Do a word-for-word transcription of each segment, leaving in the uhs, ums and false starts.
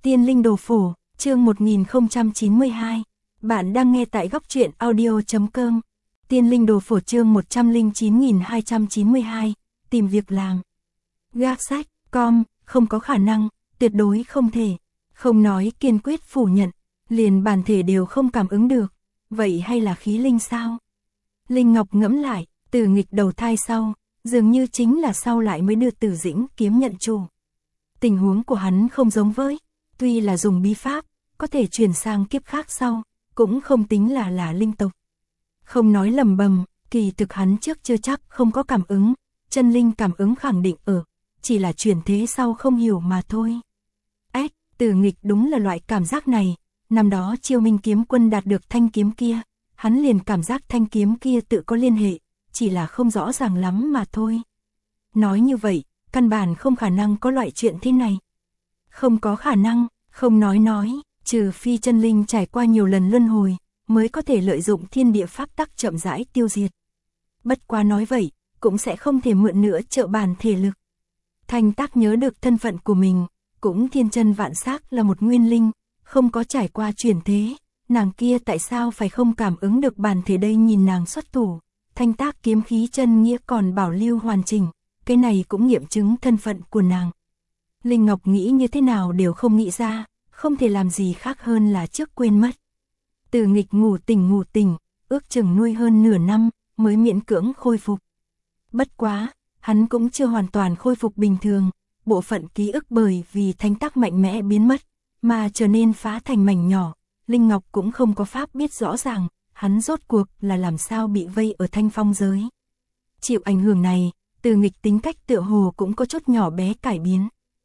Tiên Linh Đồ Phổ, chương một nghìn không trăm chín mươi hai. Bạn đang nghe tại góc truyện audio chấm com. Tiên Linh Đồ Phổ chương một trăm lẻ chín nghìn hai trăm chín mươi hai. Tìm việc làm. Gác sách, com, không có khả năng, tuyệt đối không thể. Không nói kiên quyết phủ nhận, liền bản thể đều không cảm ứng được. Vậy hay là khí linh sao? Linh Ngọc ngẫm lại, Từ Nghịch đầu thai sau, dường như chính là sau lại mới đưa Từ Dĩnh kiếm nhận chủ. Tình huống của hắn không giống với, tuy là dùng bí pháp, có thể chuyển sang kiếp khác sau, cũng không tính là là linh tộc. Không nói lầm bầm, kỳ thực hắn trước chưa chắc không có cảm ứng, chân linh cảm ứng khẳng định ở, chỉ là chuyển thế sau không hiểu mà thôi. Ếch, Từ Nghịch đúng là loại cảm giác này, năm đó Chiêu Minh kiếm quân đạt được thanh kiếm kia, hắn liền cảm giác thanh kiếm kia tự có liên hệ, chỉ là không rõ ràng lắm mà thôi. Nói như vậy, căn bản không khả năng có loại chuyện thế này. Không có khả năng, không nói nói, trừ phi chân linh trải qua nhiều lần luân hồi, mới có thể lợi dụng thiên địa pháp tắc chậm rãi tiêu diệt. Bất quá nói vậy, cũng sẽ không thể mượn nữa trợ bàn thể lực. Thanh Tác nhớ được thân phận của mình, cũng thiên chân vạn xác là một nguyên linh, không có trải qua chuyển thế, nàng kia tại sao phải không cảm ứng được bản thể đây? Nhìn nàng xuất thủ, Thanh Tác kiếm khí chân nghĩa còn bảo lưu hoàn chỉnh, cái này cũng nghiệm chứng thân phận của nàng. Linh Ngọc nghĩ như thế nào đều không nghĩ ra, không thể làm gì khác hơn là trước quên mất. Từ Nghịch ngủ tỉnh ngủ tỉnh, ước chừng nuôi hơn nửa năm, mới miễn cưỡng khôi phục. Bất quá, hắn cũng chưa hoàn toàn khôi phục bình thường, bộ phận ký ức bởi vì Thanh Tác mạnh mẽ biến mất, mà trở nên phá thành mảnh nhỏ, Linh Ngọc cũng không có pháp biết rõ ràng, hắn rốt cuộc là làm sao bị vây ở Thanh Phong giới. Chịu ảnh hưởng này, Từ Nghịch tính cách tựa hồ cũng có chút nhỏ bé cải biến.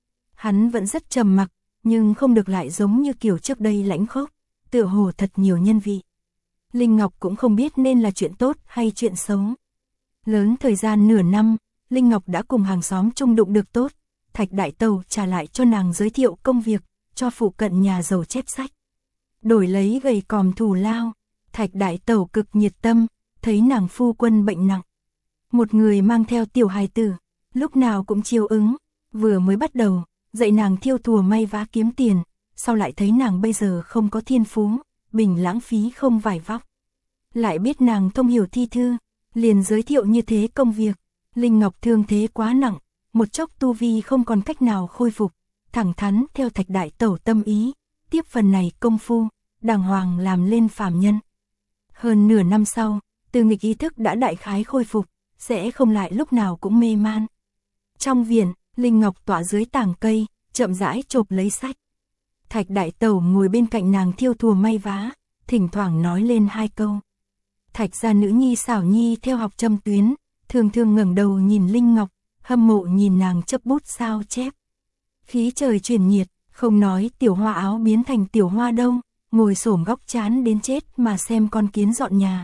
Hắn vẫn rất trầm mặc, nhưng không được lại giống như kiểu trước đây lãnh khốc, tựa hồ thật nhiều nhân vị. Linh Ngọc cũng không biết nên là chuyện tốt hay chuyện xấu. Lớn thời gian nửa năm, Linh Ngọc đã cùng hàng xóm chung đụng được tốt, Thạch Đại Tẩu trả lại cho nàng giới thiệu công việc, cho phụ cận nhà giàu chép sách. Đổi lấy gầy còm thù lao, Thạch Đại Tẩu cực nhiệt tâm, thấy nàng phu quân bệnh nặng. Một người mang theo tiểu hài tử, lúc nào cũng chiều ứng, vừa mới bắt đầu, dạy nàng thiêu thùa may vá kiếm tiền, sau lại thấy nàng bây giờ không có thiên phú, bình lãng phí không vải vóc. Lại biết nàng thông hiểu thi thư, liền giới thiệu như thế công việc. Linh Ngọc thương thế quá nặng, một chốc tu vi không còn cách nào khôi phục, thẳng thắn theo Thạch Đại Tẩu tâm ý, tiếp phần này công phu, đàng hoàng làm lên phàm nhân. Hơn nửa năm sau, Từ Nghịch ý thức đã đại khái khôi phục, sẽ không lại lúc nào cũng mê man. Trong viện, Linh Ngọc tọa dưới tảng cây, chậm rãi chộp lấy sách. Thạch Đại Tẩu ngồi bên cạnh nàng thiêu thùa may vá, thỉnh thoảng nói lên hai câu. Thạch gia nữ nhi Xảo Nhi theo học châm tuyến, thường thường ngẩng đầu nhìn Linh Ngọc, hâm mộ nhìn nàng chấp bút sao chép. Khí trời chuyển nhiệt, không nói tiểu hoa áo biến thành tiểu hoa đông, ngồi xổm góc chán đến chết mà xem con kiến dọn nhà.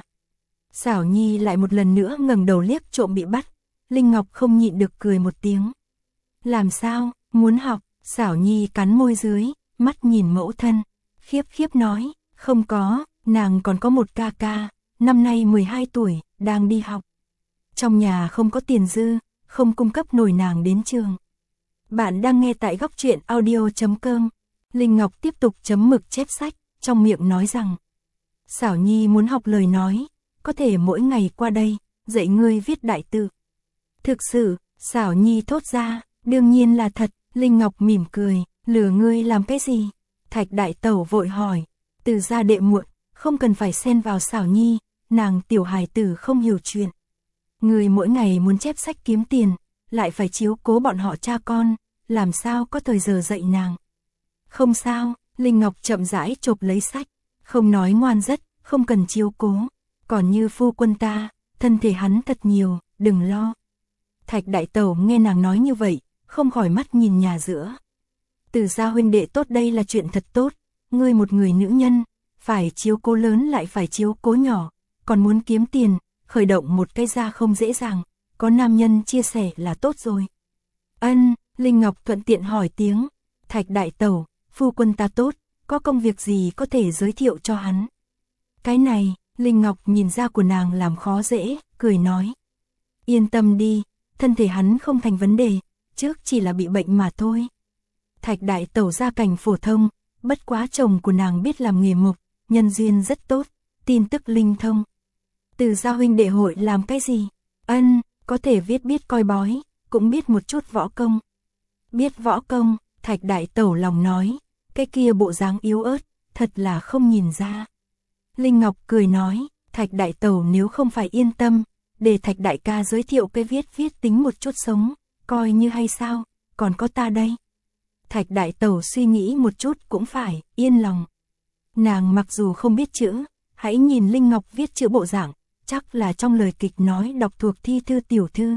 Xảo Nhi lại một lần nữa ngẩng đầu liếc trộm bị bắt, Linh Ngọc không nhịn được cười một tiếng. Làm sao, muốn học? Xảo Nhi cắn môi dưới, mắt nhìn mẫu thân, khiếp khiếp nói, không có, nàng còn có một ca ca, năm nay mười hai tuổi, đang đi học. Trong nhà không có tiền dư, không cung cấp nổi nàng đến trường. Bạn đang nghe tại góc truyện audio chấm com. Linh Ngọc tiếp tục chấm mực chép sách, trong miệng nói rằng, Xảo Nhi muốn học lời nói, có thể mỗi ngày qua đây, dạy ngươi viết đại tự. Thực sự, Xảo Nhi thốt ra, đương nhiên là thật. Linh Ngọc mỉm cười, lừa ngươi làm cái gì? Thạch Đại Tẩu vội hỏi, Từ gia đệ muội, không cần phải xen vào Xảo Nhi, nàng tiểu hài tử không hiểu chuyện. Ngươi mỗi ngày muốn chép sách kiếm tiền, lại phải chiếu cố bọn họ cha con, làm sao có thời giờ dạy nàng? Không sao, Linh Ngọc chậm rãi chộp lấy sách, không nói ngoan rất, không cần chiếu cố, còn như phu quân ta, thân thể hắn thật nhiều, đừng lo. Thạch Đại Tẩu nghe nàng nói như vậy, không khỏi mắt nhìn nhà giữa. Từ gia huynh đệ tốt, đây là chuyện thật tốt, ngươi một người nữ nhân, phải chiếu cố lớn lại phải chiếu cố nhỏ, còn muốn kiếm tiền, khởi động một cái gia không dễ dàng, có nam nhân chia sẻ là tốt rồi. Ân, Linh Ngọc thuận tiện hỏi tiếng, Thạch Đại Tẩu, phu quân ta tốt, có công việc gì có thể giới thiệu cho hắn? Cái này, Linh Ngọc nhìn ra của nàng làm khó dễ, cười nói. Yên tâm đi, thân thể hắn không thành vấn đề, trước chỉ là bị bệnh mà thôi. Thạch đại tẩu gia cảnh phổ thông, bất quá chồng của nàng biết làm nghề mộc, nhân duyên rất tốt, tin tức linh thông. Từ gia huynh đệ hội làm cái gì? Ân, có thể viết biết coi bói, cũng biết một chút võ công. Biết võ công, Thạch đại tẩu lòng nói, cái kia bộ dáng yếu ớt, thật là không nhìn ra. Linh Ngọc cười nói, Thạch đại tẩu nếu không phải yên tâm, để Thạch đại ca giới thiệu cái viết viết tính một chút sống, coi như hay sao, còn có ta đây. Thạch đại tẩu suy nghĩ một chút cũng phải, yên lòng. Nàng mặc dù không biết chữ, hãy nhìn Linh Ngọc viết chữ bộ dạng, chắc là trong lời kịch nói đọc thuộc thi thư tiểu thư.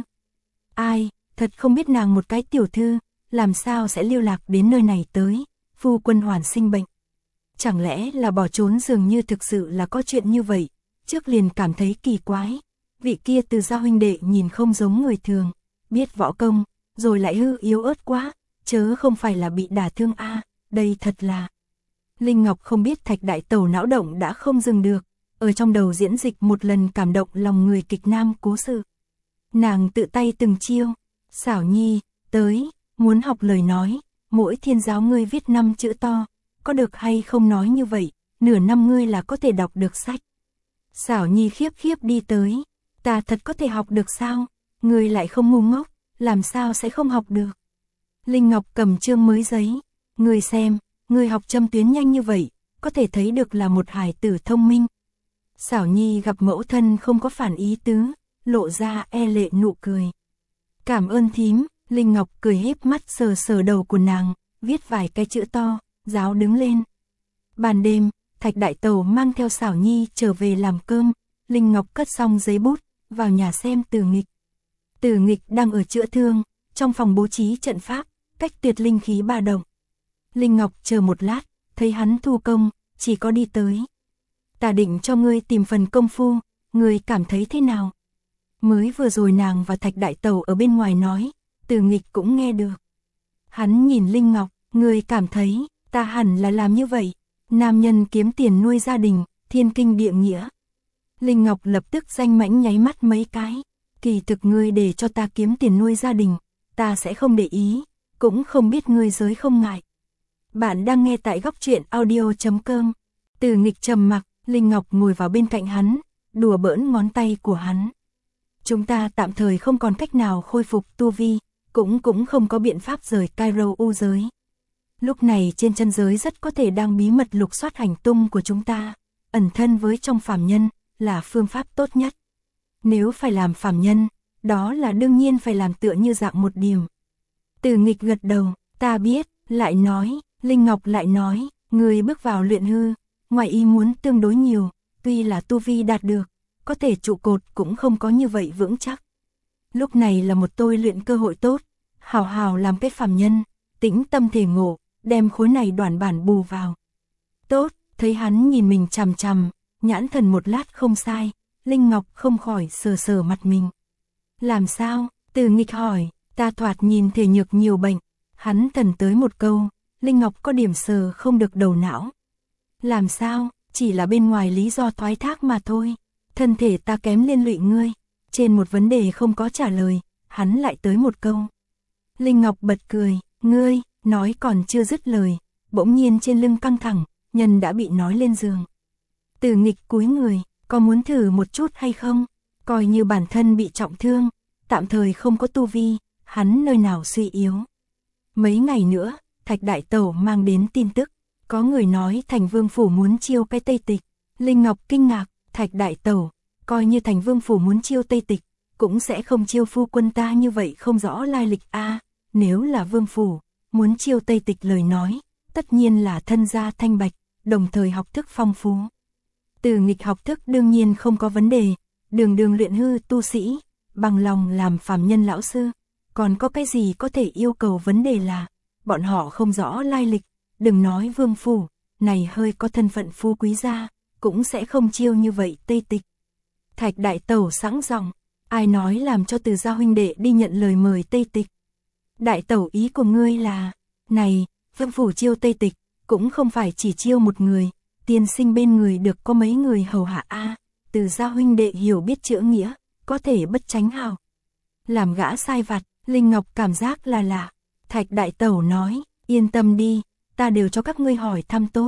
Ai, thật không biết nàng một cái tiểu thư, làm sao sẽ lưu lạc đến nơi này tới, phu quân hoàn sinh bệnh. Chẳng lẽ là bỏ trốn, dường như thực sự là có chuyện như vậy, trước liền cảm thấy kỳ quái. Vị kia Từ gia huynh đệ nhìn không giống người thường, biết võ công, rồi lại hư yếu ớt quá, chớ không phải là bị đả thương a, à, đây thật là. Linh Ngọc không biết Thạch đại tẩu não động đã không dừng được, ở trong đầu diễn dịch một lần cảm động lòng người kịch nam cố sự. Nàng tự tay từng chiêu, Xảo Nhi, tới, muốn học lời nói, mỗi thiên giáo ngươi viết năm chữ to, có được hay không nói như vậy, nửa năm ngươi là có thể đọc được sách. Xảo Nhi khiếp khiếp đi tới, ta thật có thể học được sao, ngươi lại không ngu ngốc, làm sao sẽ không học được. Linh Ngọc cầm chương mới giấy, ngươi xem, ngươi học châm tuyến nhanh như vậy, có thể thấy được là một hài tử thông minh. Xảo Nhi gặp mẫu thân không có phản ý tứ, lộ ra e lệ nụ cười. Cảm ơn thím, Linh Ngọc cười híp mắt sờ sờ đầu của nàng, viết vài cái chữ to, giáo đứng lên. Ban đêm, Thạch đại tẩu mang theo Xảo Nhi trở về làm cơm, Linh Ngọc cất xong giấy bút, vào nhà xem Từ Nghịch. Từ Nghịch đang ở chữa thương, trong phòng bố trí trận pháp, cách tuyệt linh khí ba động. Linh Ngọc chờ một lát, thấy hắn thu công, chỉ có đi tới. Ta định cho ngươi tìm phần công phu, ngươi cảm thấy thế nào? Mới vừa rồi nàng và Thạch đại tẩu ở bên ngoài nói, Từ Nghịch cũng nghe được. Hắn nhìn Linh Ngọc, ngươi cảm thấy, ta hẳn là làm như vậy. Nam nhân kiếm tiền nuôi gia đình, thiên kinh địa nghĩa. Linh Ngọc lập tức danh mãnh nháy mắt mấy cái. Kỳ thực ngươi để cho ta kiếm tiền nuôi gia đình, ta sẽ không để ý, cũng không biết ngươi giới không ngại. Bạn đang nghe tại góc truyện audio chấm com. Từ Nghịch trầm mặc, Linh Ngọc ngồi vào bên cạnh hắn, đùa bỡn ngón tay của hắn. Chúng ta tạm thời không còn cách nào khôi phục tu vi, cũng cũng không có biện pháp rời Cairo u giới. Lúc này trên chân giới rất có thể đang bí mật lục soát hành tung của chúng ta, ẩn thân với trong phàm nhân, là phương pháp tốt nhất. Nếu phải làm phàm nhân, đó là đương nhiên phải làm tựa như dạng một điểm. Từ Nghịch gật đầu, ta biết, lại nói, Linh Ngọc lại nói, người bước vào luyện hư, ngoài ý muốn tương đối nhiều, tuy là tu vi đạt được, có thể trụ cột cũng không có như vậy vững chắc. Lúc này là một tôi luyện cơ hội tốt, hào hào làm cái phàm nhân, tĩnh tâm thể ngộ, đem khối này đoản bản bù vào. Tốt, thấy hắn nhìn mình chằm chằm, nhãn thần một lát không sai, Linh Ngọc không khỏi sờ sờ mặt mình. Làm sao? Từ Nghịch hỏi, ta thoạt nhìn thể nhược nhiều bệnh. Hắn thần tới một câu, Linh Ngọc có điểm sờ không được đầu não. Làm sao? Chỉ là bên ngoài lý do thoái thác mà thôi. Thân thể ta kém liên lụy ngươi. Trên một vấn đề không có trả lời, hắn lại tới một câu. Linh Ngọc bật cười, ngươi, nói còn chưa dứt lời, bỗng nhiên trên lưng căng thẳng, nhân đã bị nói lên giường. Từ Nghịch cúi người, có muốn thử một chút hay không? Coi như bản thân bị trọng thương, tạm thời không có tu vi, hắn nơi nào suy yếu. Mấy ngày nữa, Thạch đại tẩu mang đến tin tức, có người nói Thành Vương phủ muốn chiêu cái Tây Tịch. Linh Ngọc kinh ngạc, Thạch đại tẩu, coi như Thành Vương phủ muốn chiêu Tây Tịch, cũng sẽ không chiêu phu quân ta như vậy không rõ lai lịch a. À, nếu là Vương phủ muốn chiêu Tây Tịch lời nói, tất nhiên là thân gia thanh bạch, đồng thời học thức phong phú. Từ Nghịch học thức đương nhiên không có vấn đề, đường đường luyện hư tu sĩ, bằng lòng làm phàm nhân lão sư, còn có cái gì có thể yêu cầu, vấn đề là bọn họ không rõ lai lịch, đừng nói Vương phủ, này hơi có thân phận phú quý gia, cũng sẽ không chiêu như vậy Tây Tịch. Thạch đại tẩu sẵn giọng, ai nói làm cho Từ gia huynh đệ đi nhận lời mời Tây Tịch. Đại tẩu ý của ngươi là, này, Vương phủ chiêu Tây Tịch, cũng không phải chỉ chiêu một người, tiên sinh bên người được có mấy người hầu hạ a. À, Từ gia huynh đệ hiểu biết chữ nghĩa, có thể bất tránh hào. Làm gã sai vặt, Linh Ngọc cảm giác là lạ. Thạch đại tẩu nói, Yên tâm đi, ta đều cho các ngươi hỏi thăm tốt.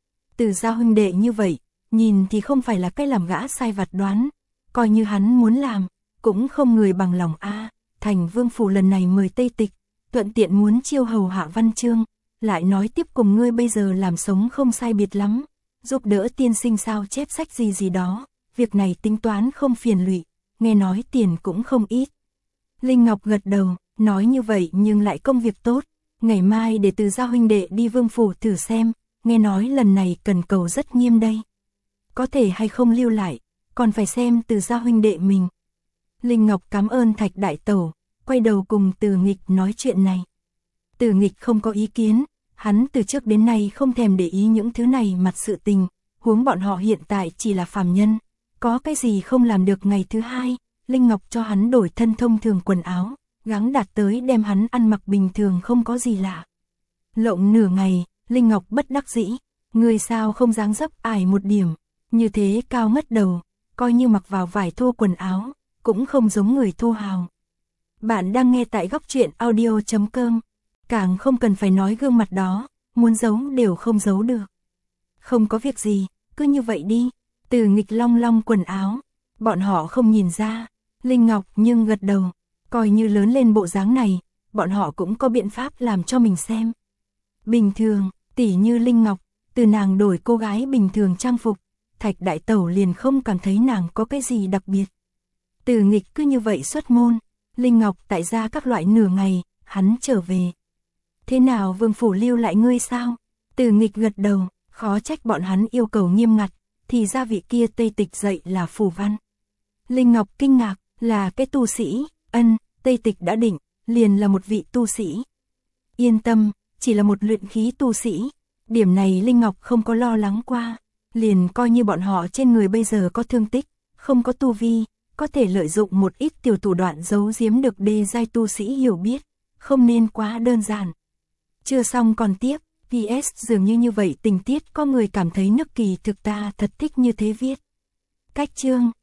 Từ Gia huynh đệ như vậy, nhìn thì không phải là cái làm gã sai vặt đoán, coi như hắn muốn làm, cũng không người bằng lòng a. Thành Vương phủ lần này mời Tây Tịch, thuận tiện muốn chiêu hầu hạ Văn Chương, lại nói tiếp cùng ngươi bây giờ làm sống không sai biệt lắm, giúp đỡ tiên sinh sao chép sách gì gì đó, việc này tính toán không phiền lụy, nghe nói tiền cũng không ít. Linh Ngọc gật đầu, nói như vậy nhưng lại công việc tốt, ngày mai để Từ Gia huynh đệ đi Vương phủ thử xem, nghe nói lần này cần cầu rất nghiêm đây. Có thể hay không lưu lại, còn phải xem Từ Gia huynh đệ mình. Linh Ngọc cảm ơn Thạch đại tẩu, quay đầu cùng Từ Nghịch nói chuyện này. Từ Nghịch không có ý kiến, hắn từ trước đến nay không thèm để ý những thứ này mặt sự tình, huống bọn họ hiện tại chỉ là phàm nhân, có cái gì không làm được. Ngày thứ hai, Linh Ngọc cho hắn đổi thân thông thường quần áo, gắng đạt tới đem hắn ăn mặc bình thường không có gì lạ. Lộng nửa ngày, Linh Ngọc bất đắc dĩ, người sao không dáng dấp ải một điểm, như thế cao ngất đầu, coi như mặc vào vải thô quần áo, cũng không giống người thô hào. Bạn đang nghe tại góc truyện audio chấm com, càng không cần phải nói gương mặt đó, muốn giấu đều không giấu được. Không có việc gì, cứ như vậy đi. Từ Nghịch long long quần áo, bọn họ không nhìn ra, Linh Ngọc nhưng gật đầu, coi như lớn lên bộ dáng này, bọn họ cũng có biện pháp làm cho mình xem. Bình thường, tỉ như Linh Ngọc, từ nàng đổi cô gái bình thường trang phục, Thạch đại tẩu liền không cảm thấy nàng có cái gì đặc biệt. Từ Nghịch cứ như vậy xuất môn, Linh Ngọc tại gia các loại nửa ngày, hắn trở về. Thế nào Vương phủ lưu lại ngươi sao? Từ Nghịch gật đầu, khó trách bọn hắn yêu cầu nghiêm ngặt, thì ra vị kia Tây Tịch dạy là phù văn. Linh Ngọc kinh ngạc, là cái tu sĩ, ân, Tây Tịch đã định, liền là một vị tu sĩ. Yên tâm, chỉ là một luyện khí tu sĩ, điểm này Linh Ngọc không có lo lắng qua, liền coi như bọn họ trên người bây giờ có thương tích, không có tu vi, có thể lợi dụng một ít tiểu thủ đoạn giấu giếm được đê giai tu sĩ hiểu biết, không nên quá đơn giản. Chưa xong còn tiếp, pê ét dường như như vậy tình tiết có người cảm thấy Nước Kỳ thực ta thật thích như thế viết. Cách chương